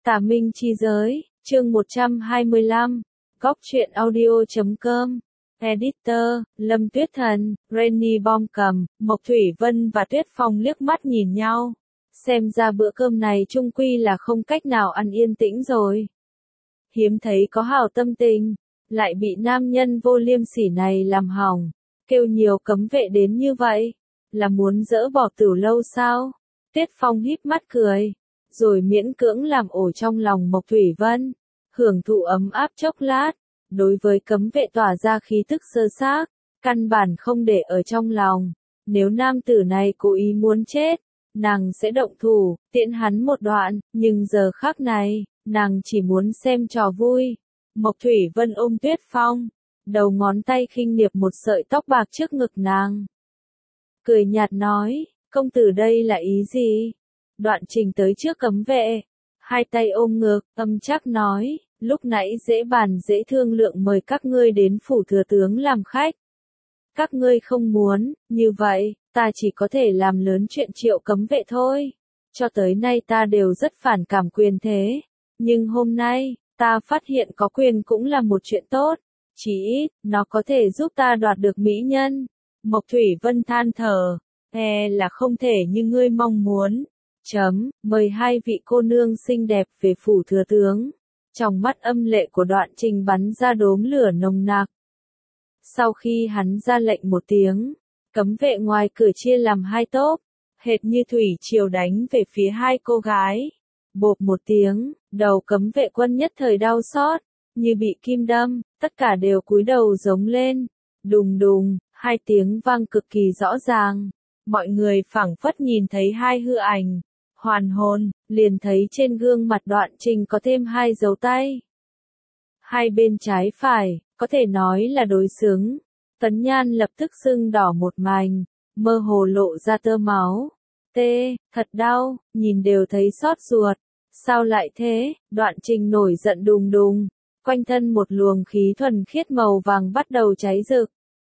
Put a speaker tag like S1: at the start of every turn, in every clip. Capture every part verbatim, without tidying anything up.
S1: Tà Minh Chi Giới, chương một trăm hai mươi lăm, Góc truyện audio chấm com, Editor, Lâm Tuyết Thần, Rainy Bom cầm, Mộc Thủy Vân và Tuyết Phong liếc mắt nhìn nhau. Xem ra bữa cơm này chung quy là không cách nào ăn yên tĩnh rồi. Hiếm thấy có hảo tâm tình, lại bị nam nhân vô liêm sỉ này làm hỏng, kêu nhiều cấm vệ đến như vậy, là muốn dỡ bỏ Tửu Lâu sao? Tuyết Phong híp mắt cười, rồi miễn cưỡng làm ổ trong lòng Mộc Thủy Vân, hưởng thụ ấm áp chốc lát. Đối với cấm vệ tỏa ra khí tức sơ xác, căn bản không để ở trong lòng. Nếu nam tử này cố ý muốn chết, nàng sẽ động thủ, tiễn hắn một đoạn, nhưng giờ khắc này, nàng chỉ muốn xem trò vui. Mộc Thủy Vân ôm Tuyết Phong, đầu ngón tay khinh niệp một sợi tóc bạc trước ngực nàng. Cười nhạt nói, công tử đây là ý gì? Đoạn Trình tới trước cấm vệ, hai tay ôm ngực, âm chắc nói, lúc nãy dễ bàn dễ thương lượng mời các ngươi đến phủ thừa tướng làm khách. Các ngươi không muốn, như vậy, ta chỉ có thể làm lớn chuyện triệu cấm vệ thôi. Cho tới nay ta đều rất phản cảm quyền thế, nhưng hôm nay, ta phát hiện có quyền cũng là một chuyện tốt, chỉ ít, nó có thể giúp ta đoạt được mỹ nhân. Mộc Thủy Vân than thở, e là không thể như ngươi mong muốn. Chấm, mời hai vị cô nương xinh đẹp về phủ thừa tướng. Trong mắt âm lệ của Đoạn Trình bắn ra đốm lửa nồng nặc. Sau khi hắn ra lệnh một tiếng, cấm vệ ngoài cửa chia làm hai tốp, hệt như thủy triều đánh về phía hai cô gái. Bộp một tiếng, đầu cấm vệ quân nhất thời đau xót, như bị kim đâm, tất cả đều cúi đầu giống lên. Đùng đùng, hai tiếng vang cực kỳ rõ ràng. Mọi người phảng phất nhìn thấy hai hư ảnh. Hoàn hồn, liền thấy trên gương mặt Đoạn Trình có thêm hai dấu tay. Hai bên trái phải, có thể nói là đối xứng. Tấn Nhan lập tức sưng đỏ một mảnh, mơ hồ lộ ra tơ máu. Tê, thật đau, nhìn đều thấy xót ruột. Sao lại thế? Đoạn Trình nổi giận đùng đùng, quanh thân một luồng khí thuần khiết màu vàng bắt đầu cháy rực.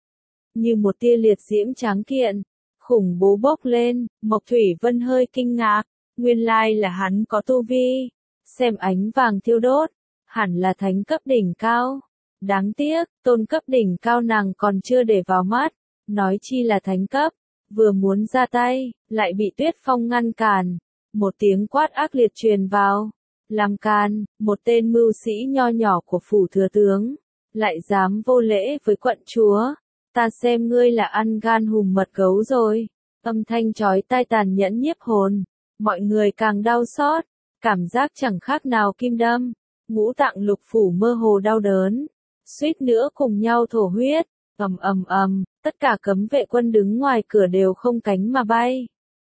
S1: Như một tia liệt diễm tráng kiện, khủng bố bốc lên, Mộc Thủy Vân hơi kinh ngạc. Nguyên lai là hắn có tu vi, xem ánh vàng thiêu đốt, hẳn là thánh cấp đỉnh cao. Đáng tiếc, tôn cấp đỉnh cao nàng còn chưa để vào mắt, nói chi là thánh cấp, vừa muốn ra tay, lại bị Tuyết Phong ngăn cản. Một tiếng quát ác liệt truyền vào, làm càn, một tên mưu sĩ nho nhỏ của phủ thừa tướng, lại dám vô lễ với quận chúa, ta xem ngươi là ăn gan hùm mật gấu rồi. Âm thanh chói tai tàn nhẫn nhiếp hồn. Mọi người càng đau xót, cảm giác chẳng khác nào kim đâm, ngũ tạng lục phủ mơ hồ đau đớn, suýt nữa cùng nhau thổ huyết, ầm ầm ầm, tất cả cấm vệ quân đứng ngoài cửa đều không cánh mà bay.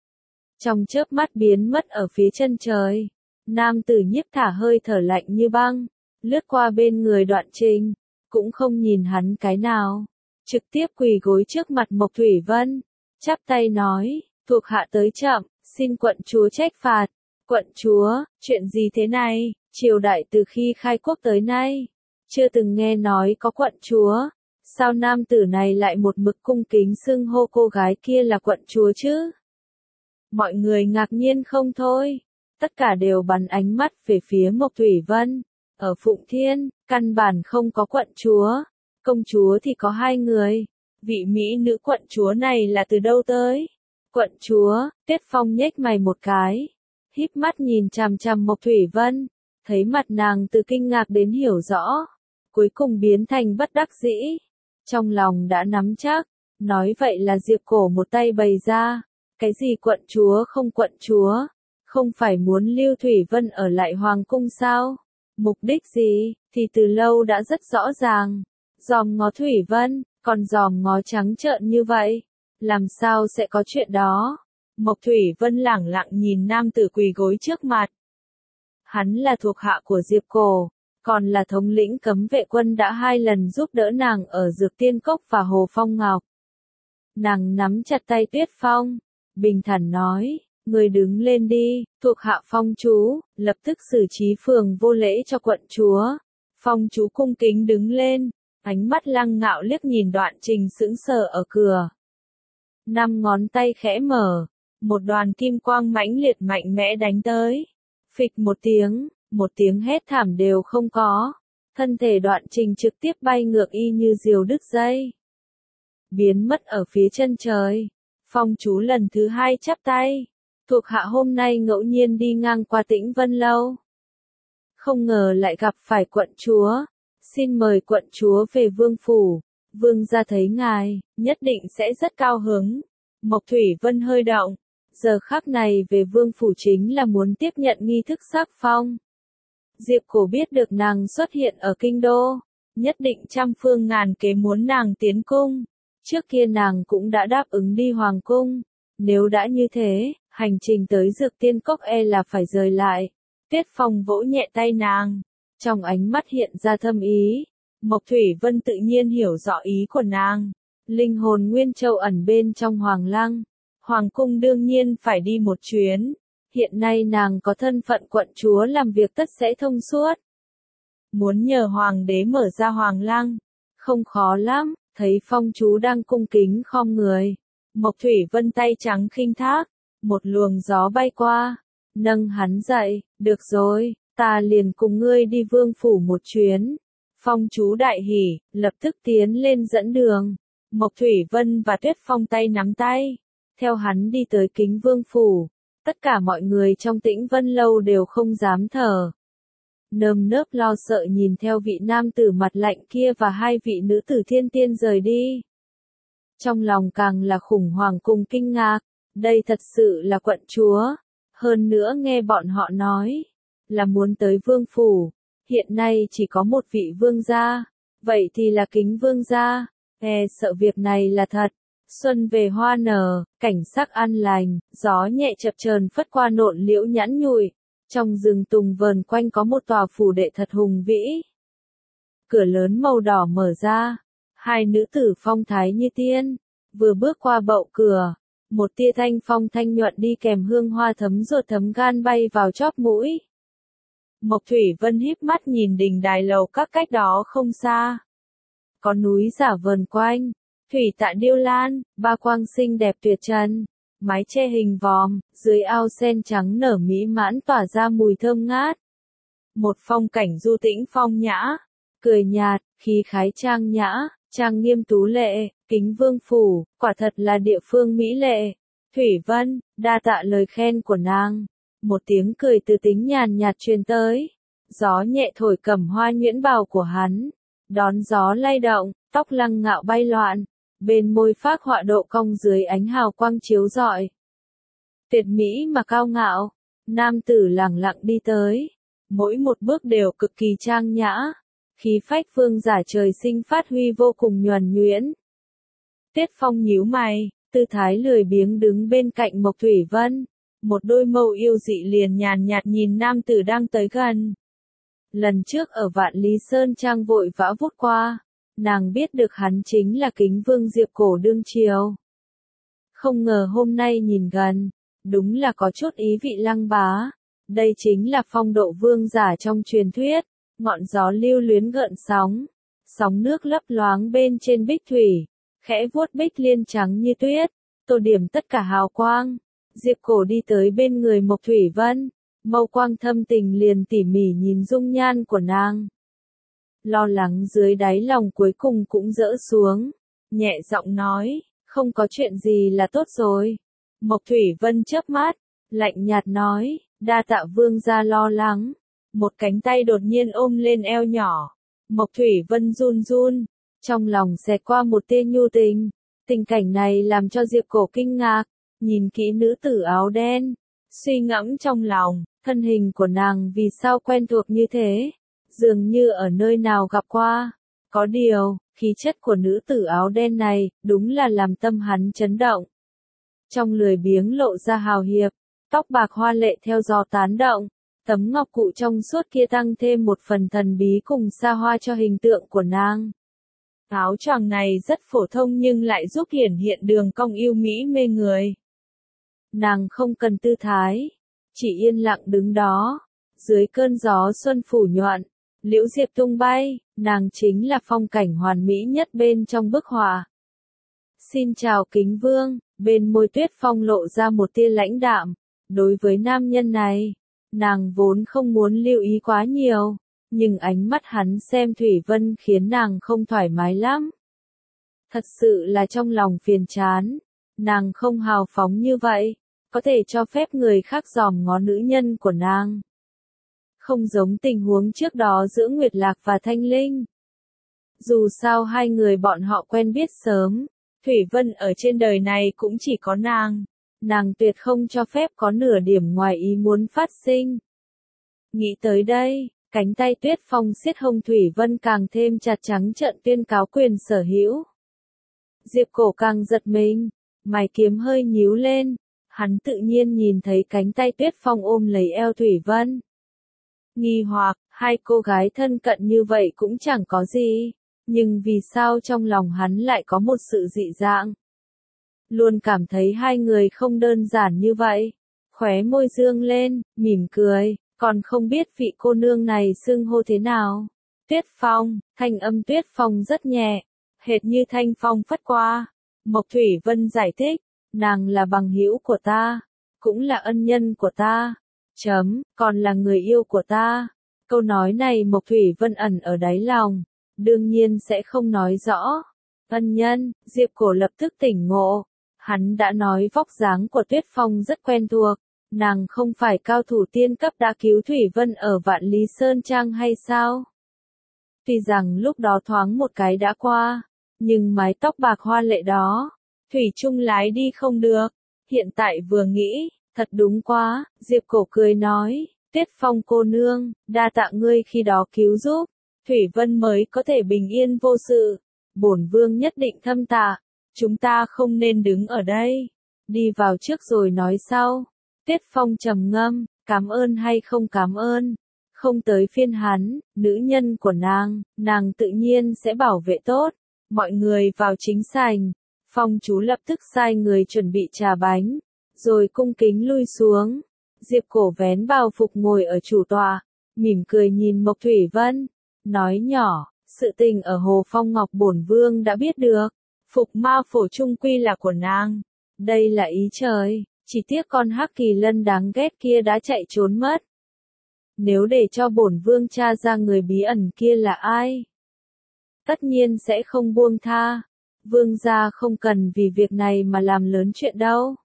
S1: Trong chớp mắt biến mất ở phía chân trời, nam tử nhiếp thả hơi thở lạnh như băng, lướt qua bên người Đoạn Trình, cũng không nhìn hắn cái nào, trực tiếp quỳ gối trước mặt Mộc Thủy Vân, chắp tay nói, thuộc hạ tới chậm. Xin quận chúa trách phạt. Quận chúa, chuyện gì thế này? Triều đại từ khi khai quốc tới nay, chưa từng nghe nói có quận chúa. Sao nam tử này lại một mực cung kính xưng hô cô gái kia là quận chúa chứ? Mọi người ngạc nhiên không thôi. Tất cả đều bắn ánh mắt về phía Mộc Thủy Vân. Ở Phụng Thiên, căn bản không có quận chúa. Công chúa thì có hai người. Vị mỹ nữ quận chúa này là từ đâu tới? Quận chúa, Tuyết Phong nhếch mày một cái, híp mắt nhìn chằm chằm Mộc Thủy Vân, thấy mặt nàng từ kinh ngạc đến hiểu rõ, cuối cùng biến thành bất đắc dĩ, trong lòng đã nắm chắc, nói vậy là Diệp Cổ một tay bày ra, cái gì quận chúa không quận chúa, không phải muốn Lưu Thủy Vân ở lại hoàng cung sao, mục đích gì, thì từ lâu đã rất rõ ràng, dòm ngó Thủy Vân, còn dòm ngó trắng trợn như vậy. Làm sao sẽ có chuyện đó? Mộc Thủy Vân lẳng lặng nhìn nam tử quỳ gối trước mặt. Hắn là thuộc hạ của Diệp Cổ, còn là thống lĩnh cấm vệ quân đã hai lần giúp đỡ nàng ở Dược Tiên Cốc và Hồ Phong Ngọc. Nàng nắm chặt tay Tuyết Phong, bình thản nói, người đứng lên đi, thuộc hạ Phong chú, lập tức xử trí phường vô lễ cho quận chúa. Phong chú cung kính đứng lên, ánh mắt lăng ngạo liếc nhìn Đoạn Trình sững sờ ở cửa. Năm ngón tay khẽ mở, một đoàn kim quang mãnh liệt mạnh mẽ đánh tới. Phịch một tiếng, một tiếng hét thảm đều không có. Thân thể Đoạn Trình trực tiếp bay ngược y như diều đứt dây. Biến mất ở phía chân trời. Phong chú lần thứ hai chắp tay. Thuộc hạ hôm nay ngẫu nhiên đi ngang qua Tĩnh Vân Lâu. Không ngờ lại gặp phải quận chúa. Xin mời quận chúa về vương phủ. Vương gia thấy ngài, nhất định sẽ rất cao hứng. Mộc Thủy Vân hơi động. Giờ khắc này về vương phủ chính là muốn tiếp nhận nghi thức sắc phong. Diệp Cổ biết được nàng xuất hiện ở kinh đô. Nhất định trăm phương ngàn kế muốn nàng tiến cung. Trước kia nàng cũng đã đáp ứng đi hoàng cung. Nếu đã như thế, hành trình tới Dược Tiên Cốc e là phải rời lại. Tiết Phong vỗ nhẹ tay nàng. Trong ánh mắt hiện ra thâm ý. Mộc Thủy Vân tự nhiên hiểu rõ ý của nàng. Linh hồn Nguyên Châu ẩn bên trong Hoàng Lăng. Hoàng cung đương nhiên phải đi một chuyến. Hiện nay nàng có thân phận quận chúa làm việc tất sẽ thông suốt. Muốn nhờ Hoàng đế mở ra Hoàng Lăng. Không khó lắm, thấy Phong chú đang cung kính khom người. Mộc Thủy Vân tay trắng khinh thác. Một luồng gió bay qua. Nâng hắn dậy, được rồi, ta liền cùng ngươi đi vương phủ một chuyến. Phong chú đại hỉ, lập tức tiến lên dẫn đường. Mộc Thủy Vân và Tuyết Phong tay nắm tay. Theo hắn đi tới Kính Vương phủ. Tất cả mọi người trong Tĩnh Vân Lâu đều không dám thở. Nơm nớp lo sợ nhìn theo vị nam tử mặt lạnh kia và hai vị nữ tử thiên tiên rời đi. Trong lòng càng là khủng hoảng cùng kinh ngạc. Đây thật sự là quận chúa. Hơn nữa nghe bọn họ nói. Là muốn tới vương phủ. Hiện nay chỉ có một vị vương gia. Vậy thì là Kính Vương gia. E sợ việc này là thật. Xuân về hoa nở, cảnh sắc an lành, gió nhẹ chập chờn phất qua nộn liễu nhẵn nhụi. Trong rừng tùng vờn quanh có một tòa phủ đệ thật hùng vĩ. Cửa lớn màu đỏ mở ra. Hai nữ tử phong thái như tiên. Vừa bước qua bậu cửa. Một tia thanh phong thanh nhuận đi kèm hương hoa thấm ruột thấm gan bay vào chóp mũi. Mộc Thủy Vân híp mắt nhìn đình đài lầu các cách đó không xa. Có núi giả vờn quanh. Thủy tạ điêu lan, ba quang xinh đẹp tuyệt trần. Mái che hình vòm, dưới ao sen trắng nở mỹ mãn tỏa ra mùi thơm ngát. Một phong cảnh du tĩnh phong nhã. Cười nhạt, khí khái trang nhã, trang nghiêm tú lệ. Kính Vương phủ, quả thật là địa phương mỹ lệ. Thủy Vân, đa tạ lời khen của nàng. Một tiếng cười từ tính nhàn nhạt truyền tới. Gió nhẹ thổi cầm hoa nhuyễn bào của hắn. Đón gió lay động, tóc lăng ngạo bay loạn. Bên môi phác họa độ cong dưới ánh hào quang chiếu rọi. Tuyệt mỹ mà cao ngạo. Nam tử lẳng lặng đi tới. Mỗi một bước đều cực kỳ trang nhã. Khí phách vương giả trời sinh phát huy vô cùng nhuần nhuyễn. Tiết Phong nhíu mày, tư thái lười biếng đứng bên cạnh Mộc Thủy Vân. Một đôi mâu yêu dị liền nhàn nhạt nhìn nam tử đang tới gần. Lần trước ở Vạn Lý Sơn Trang vội vã vút qua, nàng biết được hắn chính là Kính Vương Diệp Cổ đương triều. Không ngờ hôm nay nhìn gần, đúng là có chút ý vị lăng bá. Đây chính là phong độ vương giả trong truyền thuyết, ngọn gió lưu luyến gợn sóng, sóng nước lấp loáng bên trên bích thủy, khẽ vuốt bích liên trắng như tuyết, tô điểm tất cả hào quang. Diệp Cổ đi tới bên người Mộc Thủy Vân, mâu quang thâm tình liền tỉ mỉ nhìn dung nhan của nàng. Lo lắng dưới đáy lòng cuối cùng cũng dỡ xuống, nhẹ giọng nói, không có chuyện gì là tốt rồi. Mộc Thủy Vân chớp mắt, lạnh nhạt nói, đa tạ vương gia lo lắng. Một cánh tay đột nhiên ôm lên eo nhỏ. Mộc Thủy Vân run run, trong lòng xẹt qua một tia nhu tình. Tình cảnh này làm cho Diệp Cổ kinh ngạc, nhìn kỹ nữ tử áo đen, suy ngẫm trong lòng, thân hình của nàng vì sao quen thuộc như thế, dường như ở nơi nào gặp qua. Có điều, khí chất của nữ tử áo đen này, đúng là làm tâm hắn chấn động. Trong lười biếng lộ ra hào hiệp, tóc bạc hoa lệ theo gió tán động, tấm ngọc cụ trong suốt kia tăng thêm một phần thần bí cùng xa hoa cho hình tượng của nàng. Áo choàng này rất phổ thông nhưng lại giúp hiển hiện đường cong yêu mỹ mê người. Nàng không cần tư thái, chỉ yên lặng đứng đó, dưới cơn gió xuân phủ nhuận, liễu diệp tung bay, nàng chính là phong cảnh hoàn mỹ nhất bên trong bức họa. Xin chào Kính Vương, bên môi Tuyết Phong lộ ra một tia lãnh đạm, đối với nam nhân này, Nàng vốn không muốn lưu ý quá nhiều, nhưng ánh mắt hắn xem Thủy Vân khiến nàng không thoải mái lắm. Thật sự là trong lòng phiền chán, nàng không hào phóng như vậy, có thể cho phép người khác dòm ngó nữ nhân của nàng. Không giống tình huống trước đó giữa Nguyệt Lạc và Thanh Linh. Dù sao hai người bọn họ quen biết sớm, Thủy Vân ở trên đời này cũng chỉ có nàng, nàng tuyệt không cho phép có nửa điểm ngoài ý muốn phát sinh. Nghĩ tới đây, cánh tay Tuyết Phong siết hông Thủy Vân càng thêm chặt, trắng trợn tuyên cáo quyền sở hữu. Diệp Cổ càng giật mình, mày kiếm hơi nhíu lên, hắn tự nhiên nhìn thấy cánh tay Tuyết Phong ôm lấy eo Thủy Vân. Nghi hoặc, hai cô gái thân cận như vậy cũng chẳng có gì, nhưng vì sao trong lòng hắn lại có một sự dị dạng? Luôn cảm thấy hai người không đơn giản như vậy. Khóe môi dương lên, mỉm cười, còn không biết vị cô nương này xưng hô thế nào. Tuyết Phong, thanh âm Tuyết Phong rất nhẹ, hệt như thanh phong phất qua. Mộc Thủy Vân giải thích, nàng là bằng hữu của ta, cũng là ân nhân của ta, chấm, còn là người yêu của ta. Câu nói này Mộc Thủy Vân ẩn ở đáy lòng, đương nhiên sẽ không nói rõ. Ân nhân, Diệp Cổ lập tức tỉnh ngộ, hắn đã nói vóc dáng của Tuyết Phong rất quen thuộc, nàng không phải cao thủ tiên cấp đã cứu Thủy Vân ở Vạn Lý Sơn Trang hay sao? Tuy rằng lúc đó thoáng một cái đã qua, nhưng mái tóc bạc hoa lệ đó, Thủy chung lái đi không được, hiện tại vừa nghĩ, thật đúng quá, Diệp Cổ cười nói, Tuyết Phong cô nương, đa tạ ngươi khi đó cứu giúp, Thủy Vân mới có thể bình yên vô sự, bổn vương nhất định thâm tạ, chúng ta không nên đứng ở đây, đi vào trước rồi nói sau. Tuyết Phong trầm ngâm, cảm ơn hay không cảm ơn, không tới phiên hắn, nữ nhân của nàng, nàng tự nhiên sẽ bảo vệ tốt. Mọi người vào chính sảnh, Phong chú lập tức sai người chuẩn bị trà bánh, rồi cung kính lui xuống. Diệp Cổ vén bào phục ngồi ở chủ tọa, mỉm cười nhìn Mộc Thủy Vân, nói nhỏ, sự tình ở Hồ Phong Ngọc bổn vương đã biết được, phục ma phổ trung quy là của nàng, đây là ý trời, chỉ tiếc con Hắc Kỳ Lân đáng ghét kia đã chạy trốn mất. Nếu để cho bổn vương tra ra người bí ẩn kia là ai, tất nhiên sẽ không buông tha. Vương gia không cần vì việc này mà làm lớn chuyện đâu.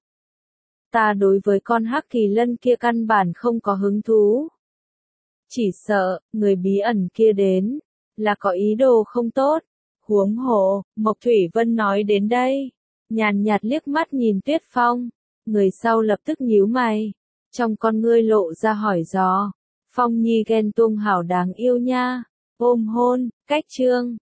S1: Ta đối với con Hắc Kỳ Lân kia căn bản không có hứng thú. Chỉ sợ, người bí ẩn kia đến, là có ý đồ không tốt. Huống hồ, Mộc Thủy Vân nói đến đây, nhàn nhạt liếc mắt nhìn Tuyết Phong, người sau lập tức nhíu mày, trong con ngươi lộ ra hỏi dò. Phong Nhi ghen tuông hảo đáng yêu nha, ôm hôn, cách trương.